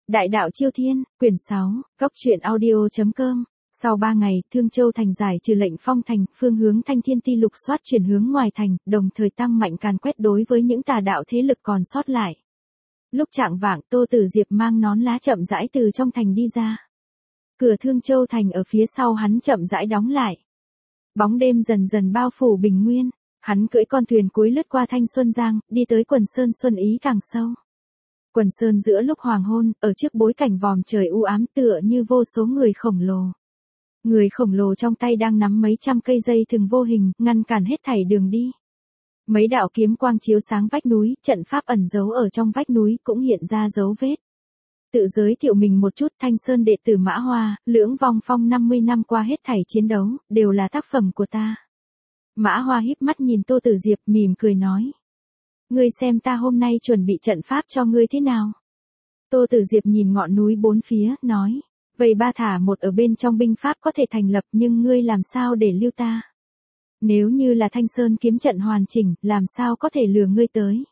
Đại đạo Chiêu Thiên, quyển 6, góc truyện audio.com. Sau 3 ngày, Thương Châu thành giải trừ lệnh phong thành, phương hướng Thanh Thiên Ti lục soát chuyển hướng ngoài thành, đồng thời tăng mạnh càn quét đối với những tà đạo thế lực còn sót lại. Lúc chạng vạng, Tô Tử Diệp mang nón lá chậm rãi từ trong thành đi ra. Cửa Thương Châu thành ở phía sau hắn chậm rãi đóng lại. Bóng đêm dần dần bao phủ bình nguyên, hắn cưỡi con thuyền cuối lướt qua Thanh Xuân Giang, đi tới quần sơn xuân ý càng sâu. Quần sơn giữa lúc hoàng hôn, ở trước bối cảnh vòm trời u ám tựa như vô số người khổng lồ. Người khổng lồ trong tay đang nắm mấy trăm cây dây thừng vô hình, ngăn cản hết thảy đường đi. Mấy đạo kiếm quang chiếu sáng vách núi, trận pháp ẩn giấu ở trong vách núi cũng hiện ra dấu vết. Tự giới thiệu mình một chút, Thanh Sơn đệ tử Mã Hoa, Lưỡng Vong Phong 50 năm qua hết thảy chiến đấu, đều là tác phẩm của ta. Mã Hoa híp mắt nhìn Tô Tử Diệp mỉm cười nói. Ngươi xem ta hôm nay chuẩn bị trận pháp cho ngươi thế nào? Tô Tử Diệp nhìn ngọn núi bốn phía, nói. Vậy 3 thả 1 ở bên trong binh pháp có thể thành lập nhưng ngươi làm sao để lưu ta? Nếu như là Thanh Sơn kiếm trận hoàn chỉnh, làm sao có thể lừa ngươi tới?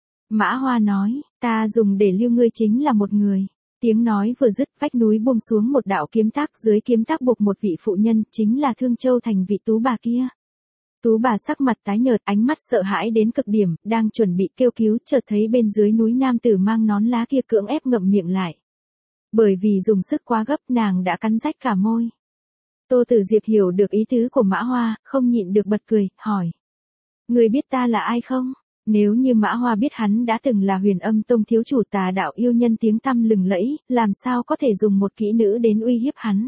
Mã Hoa nói, ta dùng để lưu ngươi chính là một người. Tiếng nói vừa dứt, vách núi buông xuống một đạo kiếm tác, dưới kiếm tác buộc một vị phụ nhân, chính là Thương Châu thành vị tú bà kia. Tú bà sắc mặt tái nhợt, ánh mắt sợ hãi đến cực điểm, đang chuẩn bị kêu cứu, chợt thấy bên dưới núi nam tử mang nón lá kia cưỡng ép ngậm miệng lại. Bởi vì dùng sức quá gấp, nàng đã cắn rách cả môi. Tô Tử Diệp hiểu được ý tứ của Mã Hoa, không nhịn được bật cười, hỏi. Người biết ta là ai không? Nếu như Mã Hoa biết hắn đã từng là Huyền Âm Tông thiếu chủ tà đạo yêu nhân tiếng tăm lừng lẫy, làm sao có thể dùng một kỹ nữ đến uy hiếp hắn?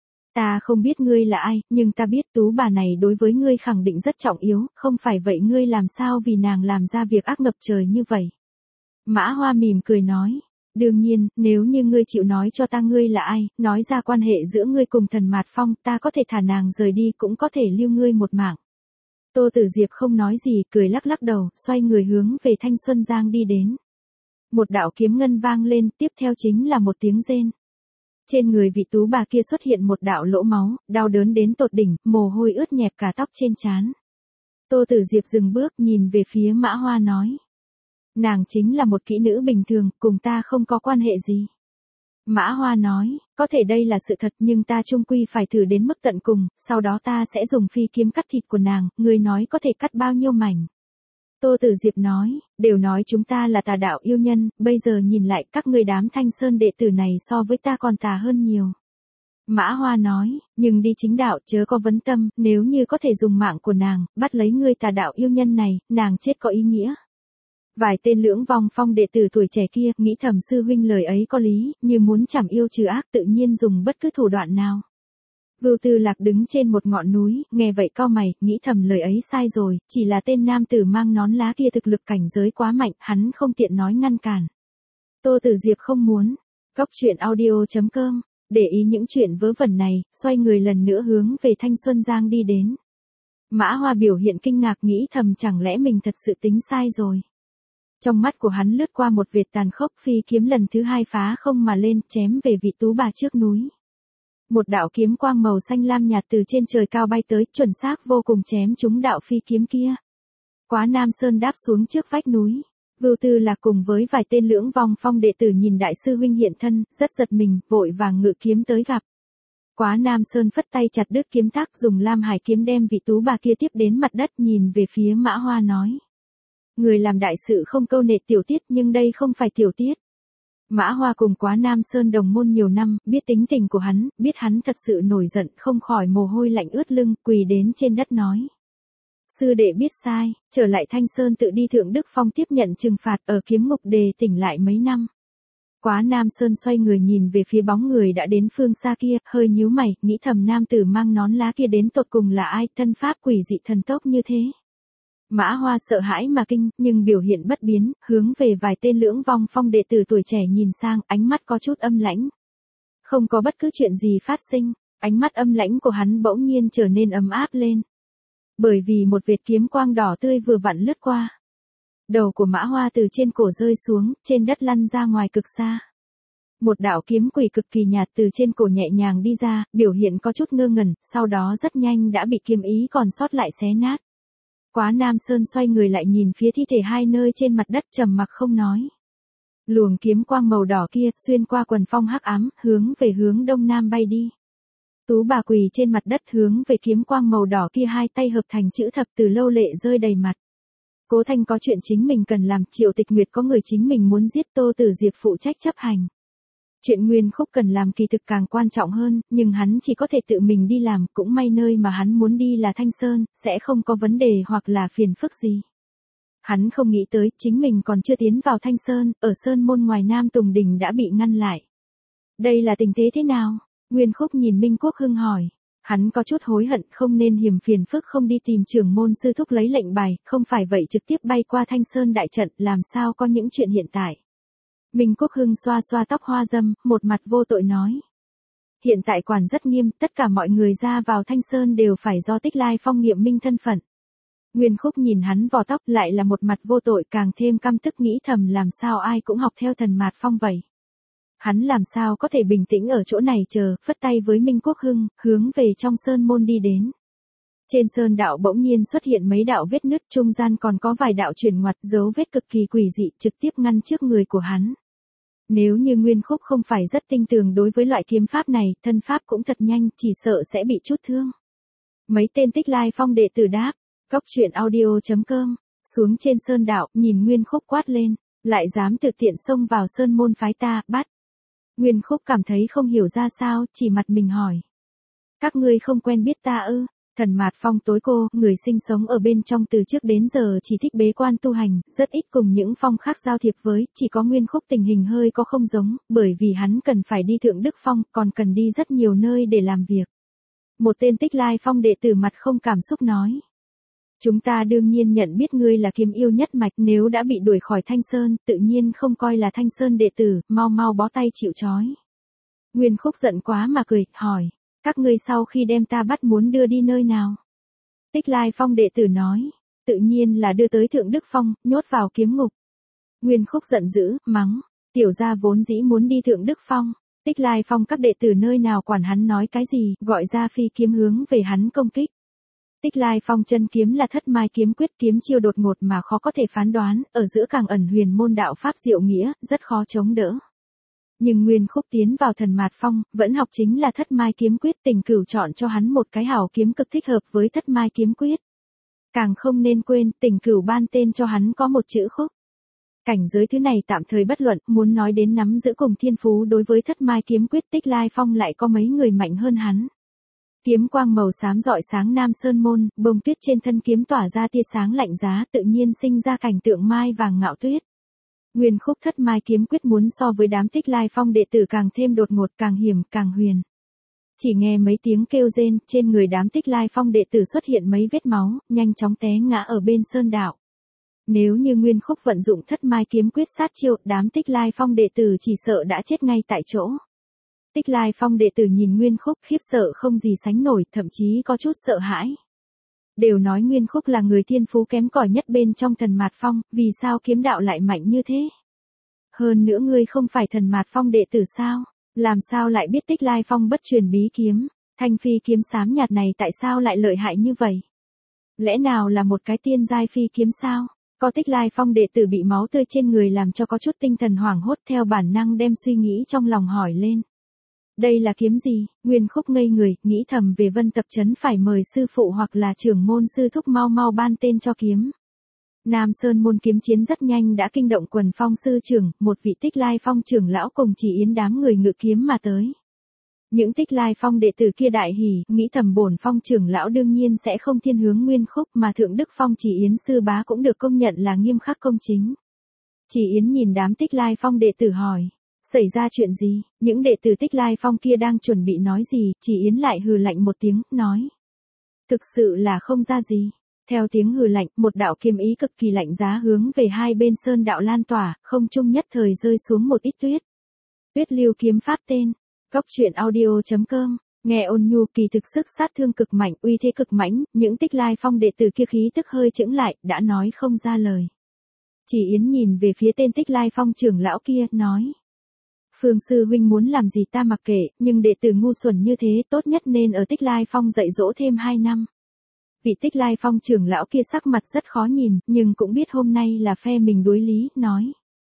Ta không biết ngươi là ai, nhưng ta biết tú bà này đối với ngươi khẳng định rất trọng yếu, không phải vậy ngươi làm sao vì nàng làm ra việc ác ngập trời như vậy? Mã Hoa mỉm cười nói. Đương nhiên, nếu như ngươi chịu nói cho ta ngươi là ai, nói ra quan hệ giữa ngươi cùng Thần Mạt Phong, ta có thể thả nàng rời đi cũng có thể lưu ngươi một mạng. Tô Tử Diệp không nói gì, cười lắc lắc đầu, xoay người hướng về Thanh Xuân Giang đi đến. Một đạo kiếm ngân vang lên, tiếp theo chính là một tiếng rên. Trên người vị tú bà kia xuất hiện một đạo lỗ máu, đau đớn đến tột đỉnh, mồ hôi ướt nhẹp cả tóc trên trán. Tô Tử Diệp dừng bước nhìn về phía Mã Hoa nói. Nàng chính là một kỹ nữ bình thường, cùng ta không có quan hệ gì. Mã Hoa nói, có thể đây là sự thật nhưng ta chung quy phải thử đến mức tận cùng, sau đó ta sẽ dùng phi kiếm cắt thịt của nàng, người nói có thể cắt bao nhiêu mảnh. Tô Tử Diệp nói, đều nói chúng ta là tà đạo yêu nhân, bây giờ nhìn lại các ngươi đám Thanh Sơn đệ tử này so với ta còn tà hơn nhiều. Mã Hoa nói, nhưng đi chính đạo chớ có vấn tâm, nếu như có thể dùng mạng của nàng, bắt lấy ngươi tà đạo yêu nhân này, nàng chết có ý nghĩa. Vài tên Lưỡng Vong Phong đệ tử tuổi trẻ kia, nghĩ thầm sư huynh lời ấy có lý, như muốn chảm yêu trừ ác tự nhiên dùng bất cứ thủ đoạn nào. Vưu Tư Lạc đứng trên một ngọn núi, nghe vậy cau mày, nghĩ thầm lời ấy sai rồi, chỉ là tên nam tử mang nón lá kia thực lực cảnh giới quá mạnh, hắn không tiện nói ngăn cản. Tô Tử Diệp không muốn. Góc truyện audio.com, để ý những chuyện vớ vẩn này, xoay người lần nữa hướng về Thanh Xuân Giang đi đến. Mã Hoa biểu hiện kinh ngạc nghĩ thầm chẳng lẽ mình thật sự tính sai rồi. Trong mắt của hắn lướt qua một vệt tàn khốc, phi kiếm lần thứ 2 phá không mà lên, chém về vị tú bà trước núi. Một đạo kiếm quang màu xanh lam nhạt từ trên trời cao bay tới, chuẩn xác vô cùng chém trúng đạo phi kiếm kia. Quá Nam Sơn đáp xuống trước vách núi. Vưu Tư Lạc cùng với vài tên Lưỡng Vong Phong đệ tử nhìn đại sư huynh hiện thân, rất giật mình, vội vàng ngự kiếm tới gặp. Quá Nam Sơn phất tay chặt đứt kiếm tác, dùng Lam Hải kiếm đem vị tú bà kia tiếp đến mặt đất, nhìn về phía Mã Hoa nói. Người làm đại sự không câu nệ tiểu tiết nhưng đây không phải tiểu tiết. Mã Hoa cùng Quá Nam Sơn đồng môn nhiều năm, biết tính tình của hắn, biết hắn thật sự nổi giận, không khỏi mồ hôi lạnh ướt lưng, quỳ đến trên đất nói. Sư đệ biết sai, trở lại Thanh Sơn tự đi Thượng Đức Phong tiếp nhận trừng phạt, ở kiếm ngục đề tỉnh lại mấy năm. Quá Nam Sơn xoay người nhìn về phía bóng người đã đến phương xa kia, hơi nhíu mày, nghĩ thầm nam tử mang nón lá kia đến tột cùng là ai, thân pháp quỷ dị thần tốc như thế. Mã Hoa sợ hãi mà kinh, nhưng biểu hiện bất biến, hướng về vài tên Lưỡng Vong Phong đệ tử tuổi trẻ nhìn sang, ánh mắt có chút âm lãnh. Không có bất cứ chuyện gì phát sinh, ánh mắt âm lãnh của hắn bỗng nhiên trở nên ấm áp lên. Bởi vì một vệt kiếm quang đỏ tươi vừa vặn lướt qua. Đầu của Mã Hoa từ trên cổ rơi xuống, trên đất lăn ra ngoài cực xa. Một đạo kiếm quỷ cực kỳ nhạt từ trên cổ nhẹ nhàng đi ra, biểu hiện có chút ngơ ngẩn, sau đó rất nhanh đã bị kiếm ý còn sót lại xé nát. Quá Nam Sơn xoay người lại nhìn phía thi thể hai nơi trên mặt đất trầm mặc không nói. Luồng kiếm quang màu đỏ kia xuyên qua quần phong hắc ám, hướng về hướng đông nam bay đi. Tú bà quỳ trên mặt đất hướng về kiếm quang màu đỏ kia, hai tay hợp thành chữ thập, từ lâu lệ rơi đầy mặt. Cố Thanh có chuyện chính mình cần làm, Triệu Tịch Nguyệt có người chính mình muốn giết, Tô Tử Diệp phụ trách chấp hành. Chuyện Nguyên Khúc cần làm kỳ thực càng quan trọng hơn, nhưng hắn chỉ có thể tự mình đi làm, cũng may nơi mà hắn muốn đi là Thanh Sơn, sẽ không có vấn đề hoặc là phiền phức gì. Hắn không nghĩ tới, chính mình còn chưa tiến vào Thanh Sơn, ở Sơn môn ngoài Nam Tùng Đình đã bị ngăn lại. Đây là tình thế thế nào? Nguyên Khúc nhìn Minh Quốc Hưng hỏi. Hắn có chút hối hận, không nên hiểm phiền phức không đi tìm trưởng môn sư thúc lấy lệnh bài, không phải vậy trực tiếp bay qua Thanh Sơn đại trận, làm sao có những chuyện hiện tại. Minh Quốc Hưng xoa xoa tóc hoa dâm, một mặt vô tội nói. Hiện tại quản rất nghiêm, tất cả mọi người ra vào Thanh Sơn đều phải do Tích Lai Phong nghiệm minh thân phận. Nguyên Khúc nhìn hắn vò tóc, lại là một mặt vô tội, càng thêm căm tức, nghĩ thầm làm sao ai cũng học theo Thần Mạt Phong vậy. Hắn làm sao có thể bình tĩnh ở chỗ này chờ, phất tay với Minh Quốc Hưng, hướng về trong sơn môn đi đến. Trên sơn đạo bỗng nhiên xuất hiện mấy đạo vết nứt, trung gian còn có vài đạo chuyển ngoặt, dấu vết cực kỳ quỷ dị, trực tiếp ngăn trước người của hắn. Nếu như Nguyên Khúc không phải rất tinh tường đối với loại kiếm pháp này, thân pháp cũng thật nhanh, chỉ sợ sẽ bị chút thương. Mấy tên Tích Lai Phong đệ tử đáp, Cóc Truyện Audio.com, xuống trên sơn đạo, nhìn Nguyên Khúc quát lên, lại dám tự tiện xông vào sơn môn phái ta, bắt. Nguyên Khúc cảm thấy không hiểu ra sao, chỉ mặt mình hỏi. Các ngươi không quen biết ta ư? Thần Mạt Phong tối cô, người sinh sống ở bên trong từ trước đến giờ chỉ thích bế quan tu hành, rất ít cùng những phong khác giao thiệp với, chỉ có Nguyên Khúc tình hình hơi có không giống, bởi vì hắn cần phải đi Thượng Đức Phong, còn cần đi rất nhiều nơi để làm việc. Một tên Tích Lai Phong đệ tử mặt không cảm xúc nói. Chúng ta đương nhiên nhận biết ngươi là kiếm yêu nhất mạch, nếu đã bị đuổi khỏi Thanh Sơn, tự nhiên không coi là Thanh Sơn đệ tử, mau mau bó tay chịu trói. Nguyên Khúc giận quá mà cười, hỏi, các ngươi sau khi đem ta bắt muốn đưa đi nơi nào? Tích Lai Phong đệ tử nói, tự nhiên là đưa tới Thượng Đức Phong, nhốt vào kiếm ngục. Nguyên Khúc giận dữ, mắng, tiểu gia vốn dĩ muốn đi Thượng Đức Phong, Tích Lai Phong các đệ tử nơi nào quản hắn nói cái gì, gọi ra phi kiếm hướng về hắn công kích. Tích Lai Phong chân kiếm là Thất Mai kiếm quyết, kiếm chiêu đột ngột mà khó có thể phán đoán, ở giữa càng ẩn huyền môn đạo pháp diệu nghĩa, rất khó chống đỡ. Nhưng Nguyên Khúc tiến vào Thần Mạt Phong, vẫn học chính là Thất Mai kiếm quyết, Tình Cửu chọn cho hắn một cái hảo kiếm cực thích hợp với Thất Mai kiếm quyết. Càng không nên quên, Tình Cửu ban tên cho hắn có một chữ Khúc. Cảnh giới thứ này tạm thời bất luận, muốn nói đến nắm giữ cùng thiên phú đối với Thất Mai kiếm quyết, Tích Lai Phong lại có mấy người mạnh hơn hắn. Kiếm quang màu xám rọi sáng Nam Sơn môn, bông tuyết trên thân kiếm tỏa ra tia sáng lạnh giá, tự nhiên sinh ra cảnh tượng mai vàng ngạo tuyết. Nguyên Khúc Thất Mai kiếm quyết muốn so với đám Tích Lai Phong đệ tử càng thêm đột ngột, càng hiểm, càng huyền. Chỉ nghe mấy tiếng kêu rên, trên người đám Tích Lai Phong đệ tử xuất hiện mấy vết máu, nhanh chóng té ngã ở bên sơn đạo. Nếu như Nguyên Khúc vận dụng Thất Mai kiếm quyết sát chiêu, đám Tích Lai Phong đệ tử chỉ sợ đã chết ngay tại chỗ. Tích Lai Phong đệ tử nhìn Nguyên Khúc khiếp sợ không gì sánh nổi, thậm chí có chút sợ hãi. Đều nói Nguyên Khúc là người thiên phú kém cỏi nhất bên trong Thần Mạt Phong, vì sao kiếm đạo lại mạnh như thế? Hơn nữa ngươi không phải Thần Mạt Phong đệ tử sao? Làm sao lại biết Tích Lai Phong bất truyền bí kiếm? Thanh phi kiếm xám nhạt này tại sao lại lợi hại như vậy? Lẽ nào là một cái tiên giai phi kiếm sao? Có Tích Lai Phong đệ tử bị máu tươi trên người làm cho có chút tinh thần hoảng hốt, theo bản năng đem suy nghĩ trong lòng hỏi lên. Đây là kiếm gì? Nguyên Khúc ngây người, nghĩ thầm về Vân Tập Trấn phải mời sư phụ hoặc là trưởng môn sư thúc mau mau ban tên cho kiếm. Nam Sơn môn kiếm chiến rất nhanh đã kinh động quần phong sư trưởng, một vị Tích Lai Phong trưởng lão cùng Chỉ Yến đám người ngự kiếm mà tới. Những Tích Lai Phong đệ tử kia đại hỉ, nghĩ thầm bổn phong trưởng lão đương nhiên sẽ không thiên hướng Nguyên Khúc, mà Thượng Đức Phong Chỉ Yến sư bá cũng được công nhận là nghiêm khắc công chính. Chỉ Yến nhìn đám Tích Lai Phong đệ tử hỏi. Xảy ra chuyện gì? Những đệ tử Tích Lai Phong kia đang chuẩn bị nói gì, Chỉ Yến lại hừ lạnh một tiếng, nói. Thực sự là không ra gì. Theo tiếng hừ lạnh, một đạo kiếm ý cực kỳ lạnh giá hướng về hai bên sơn đạo lan tỏa, không trung nhất thời rơi xuống một ít tuyết. Tuyết lưu kiếm pháp tên. Cóc Truyện Audio.com. Nghe ôn nhu kỳ thực sức sát thương cực mạnh, uy thế cực mãnh, những Tích Lai Phong đệ tử kia khí tức hơi chững lại, đã nói không ra lời. Chỉ Yến nhìn về phía tên Tích Lai Phong trưởng lão kia, nói. Phương sư huynh muốn làm gì ta mặc kệ, nhưng đệ tử ngu xuẩn như thế tốt nhất nên ở Tích Lai Phong dạy dỗ thêm 2 năm. Vị Tích Lai Phong trưởng lão kia sắc mặt rất khó nhìn, nhưng cũng biết hôm nay là phe mình đối lý, nói.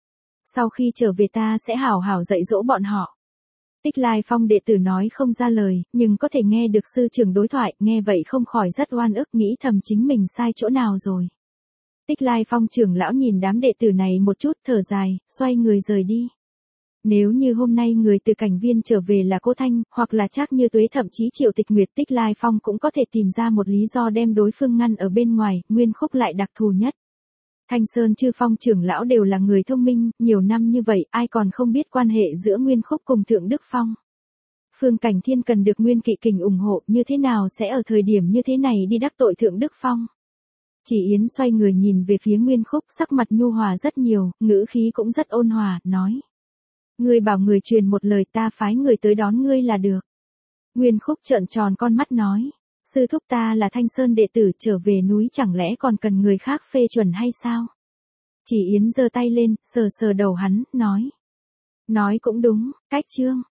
Sau khi trở về ta sẽ hảo hảo dạy dỗ bọn họ. Tích Lai Phong đệ tử nói không ra lời, nhưng có thể nghe được sư trưởng đối thoại, nghe vậy không khỏi rất oan ức, nghĩ thầm chính mình sai chỗ nào rồi. Tích Lai Phong trưởng lão nhìn đám đệ tử này một chút, thở dài, xoay người rời đi. Nếu như hôm nay người từ Cảnh Viên trở về là Cô Thanh, hoặc là Trác Như Tuế, thậm chí Triệu Tịch Nguyệt, Tích Lai Phong cũng có thể tìm ra một lý do đem đối phương ngăn ở bên ngoài, Nguyên Khúc lại đặc thù nhất. Thanh Sơn Chư Phong trưởng lão đều là người thông minh, nhiều năm như vậy, ai còn không biết quan hệ giữa Nguyên Khúc cùng Thượng Đức Phong. Phương Cảnh Thiên cần được Nguyên Kỵ Kình ủng hộ, như thế nào sẽ ở thời điểm như thế này đi đắc tội Thượng Đức Phong. Chỉ Yến xoay người nhìn về phía Nguyên Khúc, sắc mặt nhu hòa rất nhiều, ngữ khí cũng rất ôn hòa, nói. Ngươi bảo người truyền một lời, ta phái người tới đón ngươi là được. Nguyên Khúc trợn tròn con mắt nói. Sư thúc, ta là Thanh Sơn đệ tử, trở về núi chẳng lẽ còn cần người khác phê chuẩn hay sao? Chỉ Yến giơ tay lên, sờ sờ đầu hắn, nói. Nói cũng đúng, cách chương.